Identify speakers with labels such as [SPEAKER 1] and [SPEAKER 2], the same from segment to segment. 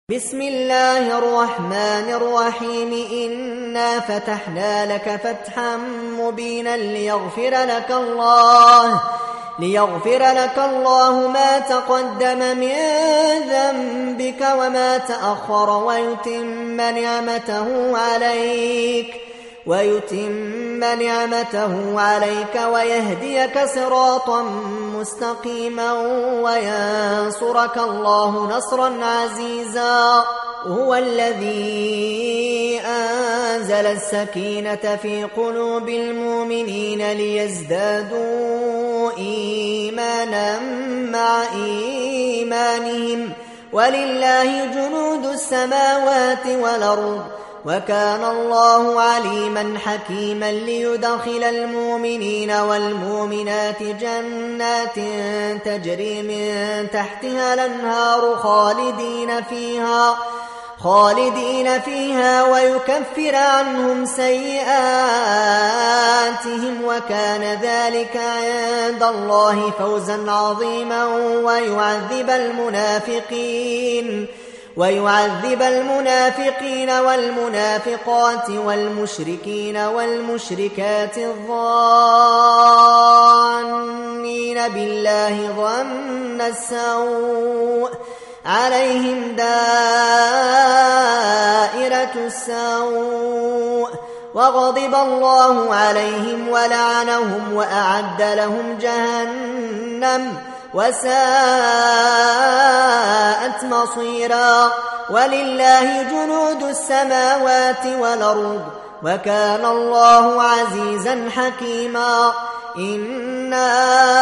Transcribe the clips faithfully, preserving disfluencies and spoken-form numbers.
[SPEAKER 1] بسم الله الرحمن الرحيم إنا فتحنا لك فتحا مبينا ليغفر لك الله ليغفر لك الله ما تقدم من ذنبك وما تأخر ويتم نعمته عليك ويتم نعمته عليك ويهديك صراطا مستقيما وينصرك الله نصرا عزيزا. هو الذي أنزل السكينة في قلوب المؤمنين ليزدادوا إيمانا مع إيمانهم ولله جنود السماوات والأرض وكان الله عليما حكيما. ليدخل المؤمنين والمؤمنات جنات تجري من تحتها الأنهار خالدين فيها خالدين فيها ويكفر عنهم سيئاتهم وكان ذلك عند الله فوزا عظيما. ويعذب المنافقين ويعذب المنافقين والمنافقات والمشركين والمشركات الظانين بالله ظن السوء عليهم دائرة السوء وغضب الله عليهم ولعنهم وأعد لهم جهنم وساءت مصيرا. ولله جنود السماوات والأرض وكان الله عزيزا حكيما. إنا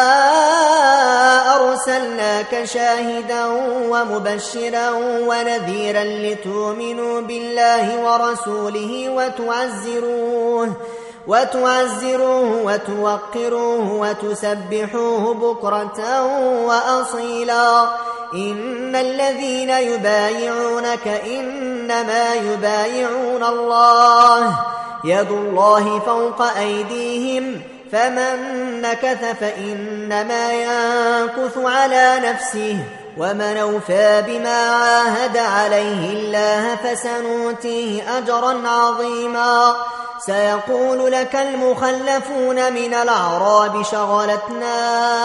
[SPEAKER 1] أرسلناك شاهدا ومبشرا ونذيرا لتؤمنوا بالله ورسوله وتعزروه وتعزروه وتوقروه وتسبحوه بكرة وأصيلا. إن الذين يبايعونك إنما يبايعون الله يد الله فوق أيديهم فمن نكث فإنما ينكث على نفسه ومن أوفى بما عاهد عليه الله فسنؤتيه أجرا عظيما. سيقول لك المخلفون من الأعراب شغلتنا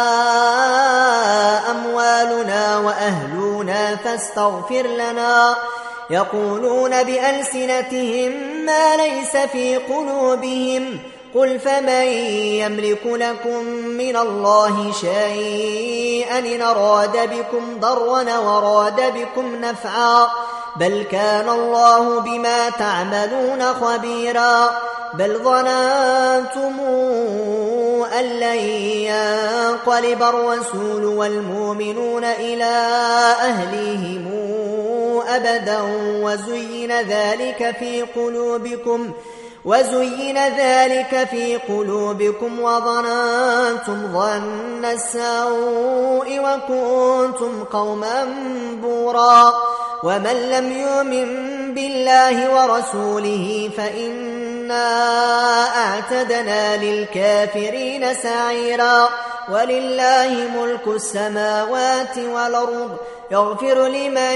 [SPEAKER 1] أموالنا وأهلنا فاستغفر لنا يقولون بألسنتهم ما ليس في قلوبهم قل فمن يملك لكم من الله شيئا إن أراد بكم ضرا وراد بكم نفعا بل كان الله بما تعملون خبيرا. بل ظننتم أن لن ينقلب الرسول والمؤمنون إلى أهليهم أبدا وزين ذلك في قلوبكم وزين ذلك في قلوبكم وظننتم ظن السوء وكنتم قوما بورا. ومن لم يؤمن بالله ورسوله فإنا أعتدنا للكافرين سعيرا. ولله ملك السماوات والأرض يغفر لمن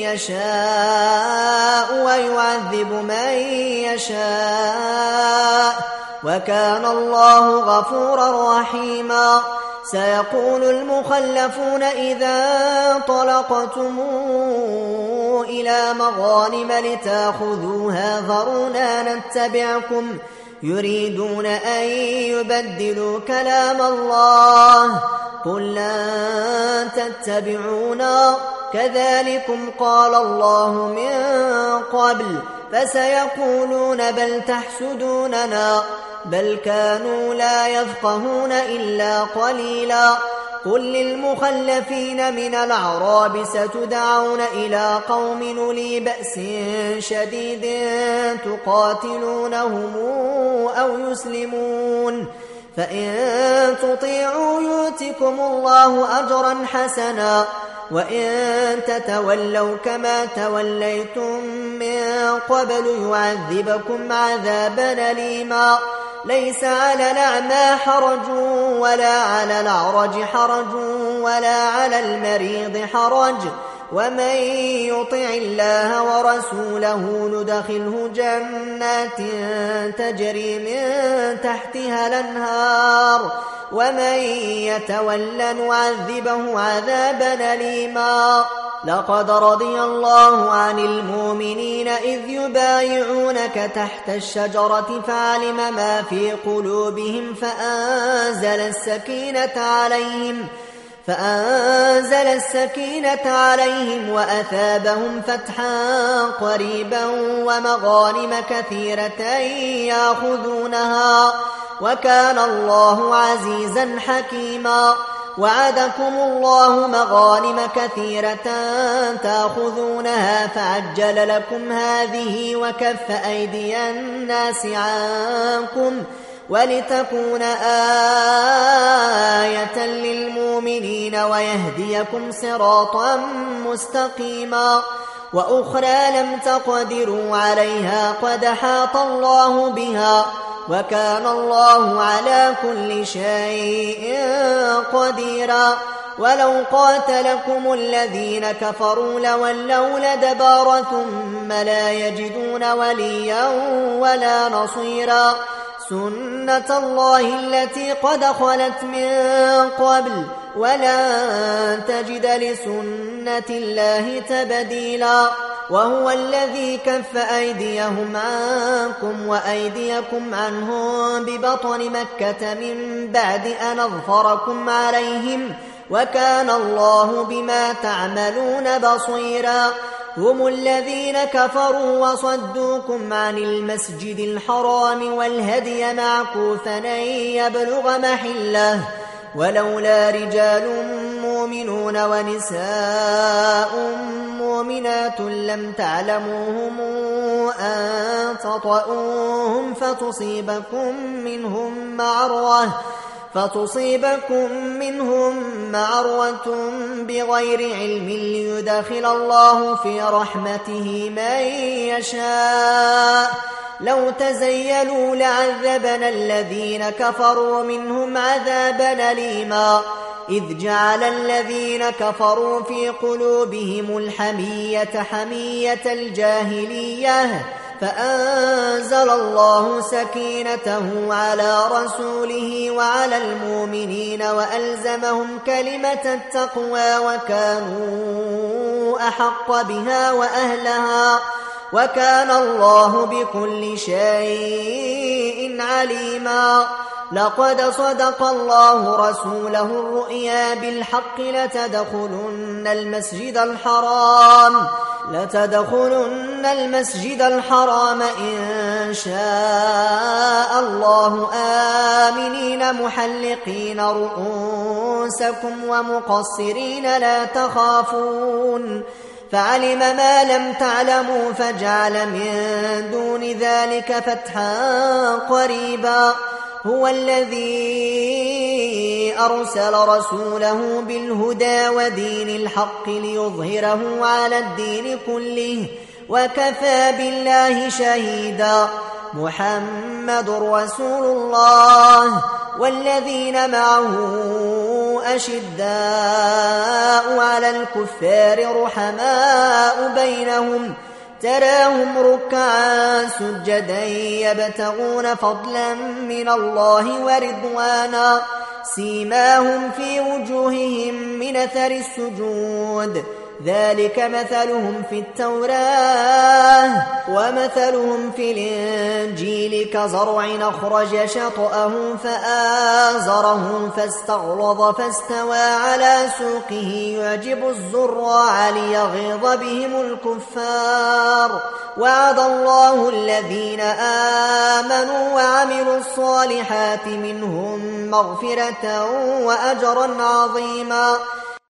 [SPEAKER 1] يشاء ويعذب من يشاء وكان الله غفورا رحيما. سيقول المخلفون إذا انطلقتم إلى مغانم لتأخذوها ذرونا نتبعكم يريدون أن يبدلوا كلام الله قل لن تتبعونا كذلكم قال الله من قبل فسيقولون بل تحسدوننا بل كانوا لا يفقهون إلا قليلا. قل للمخلفين من الأعراب ستدعون إلى قوم أولي بأس شديد تقاتلونهم أو يسلمون فإن تطيعوا يؤتكم الله أجرا حسنا وإن تتولوا كما توليتم من قبل يعذبكم عذابا أليما. ليس على الأعمى حرج ولا على الأعرج حرج ولا على المريض حرج ومن يطع الله ورسوله ندخله جنات تجري من تحتها الأنهار ومن يتول نعذبه عذابا أليما. لقد رضي الله عن المؤمنين إذ يبايعونك تحت الشجرة فعلم ما في قلوبهم فأنزل السكينة عليهم فأنزل السكينة عليهم وأثابهم فتحا قريبا ومغانم كثيرة يأخذونها وكان الله عزيزا حكيما. وعدكم الله مغانم كثيرة تأخذونها فعجل لكم هذه وكف أيدي الناس عنكم ولتكون آية للمؤمنين ويهديكم صراطا مستقيما. وأخرى لم تقدروا عليها قد حاط الله بها وكان الله على كل شيء قديرا. ولو قاتلكم الذين كفروا لولوا الأدبار ثم لا يجدون وليا ولا نصيرا. سنة الله التي قد خلت من قبل ولن تجد لسنة الله تبديلا. وهو الذي كف أيديهم عنكم وأيديكم عنهم ببطن مكة من بعد أن أظفركم عليهم وكان الله بما تعملون بصيرا. هم الذين كفروا وصدوكم عن المسجد الحرام والهدي معكوفا أن يبلغ محله ولولا رجال مؤمنون ونساء مؤمنات لم تعلموهم أن تطؤوهم فتصيبكم منهم معرة فتصيبكم منهم معرة بغير علم ليدخل الله في رحمته من يشاء. لو تزيلوا لعذبنا الذين كفروا منهم عذابا أليما. إذ جعل الذين كفروا في قلوبهم الحمية حمية الجاهلية فأنزل الله سكينته على رسوله وعلى المؤمنين وألزمهم كلمة التقوى وكانوا أحق بها وأهلها وكان الله بكل شيء عليما. لقد صدق الله رسوله الرؤيا بالحق لتدخلن المسجد الحرام لتدخلن المسجد الحرام إن شاء الله آمنين محلقين رؤوسكم ومقصرين لا تخافون فعلم ما لم تعلموا فجعل من دون ذلك فتحا قريبا. هو الذي أرسل رسوله بالهدى ودين الحق ليظهره على الدين كله وكفى بالله شهيدا. محمد رسول الله والذين معه أشداء على الكفار رحماء بينهم تراهم ركعا سجدا يبتغون فضلا من الله ورضوانا سيماهم في وجوههم من أثر السجود ذلك مثلهم في التوراة ومثلهم في الإنجيل كزرع أخرج شطأه فآزره فاستغلظ فاستوى على سوقه يعجب الزراع ليغيظ بهم الكفار. وعد الله الذين آمنوا وعملوا الصالحات منهم مغفرة وأجرا عظيما.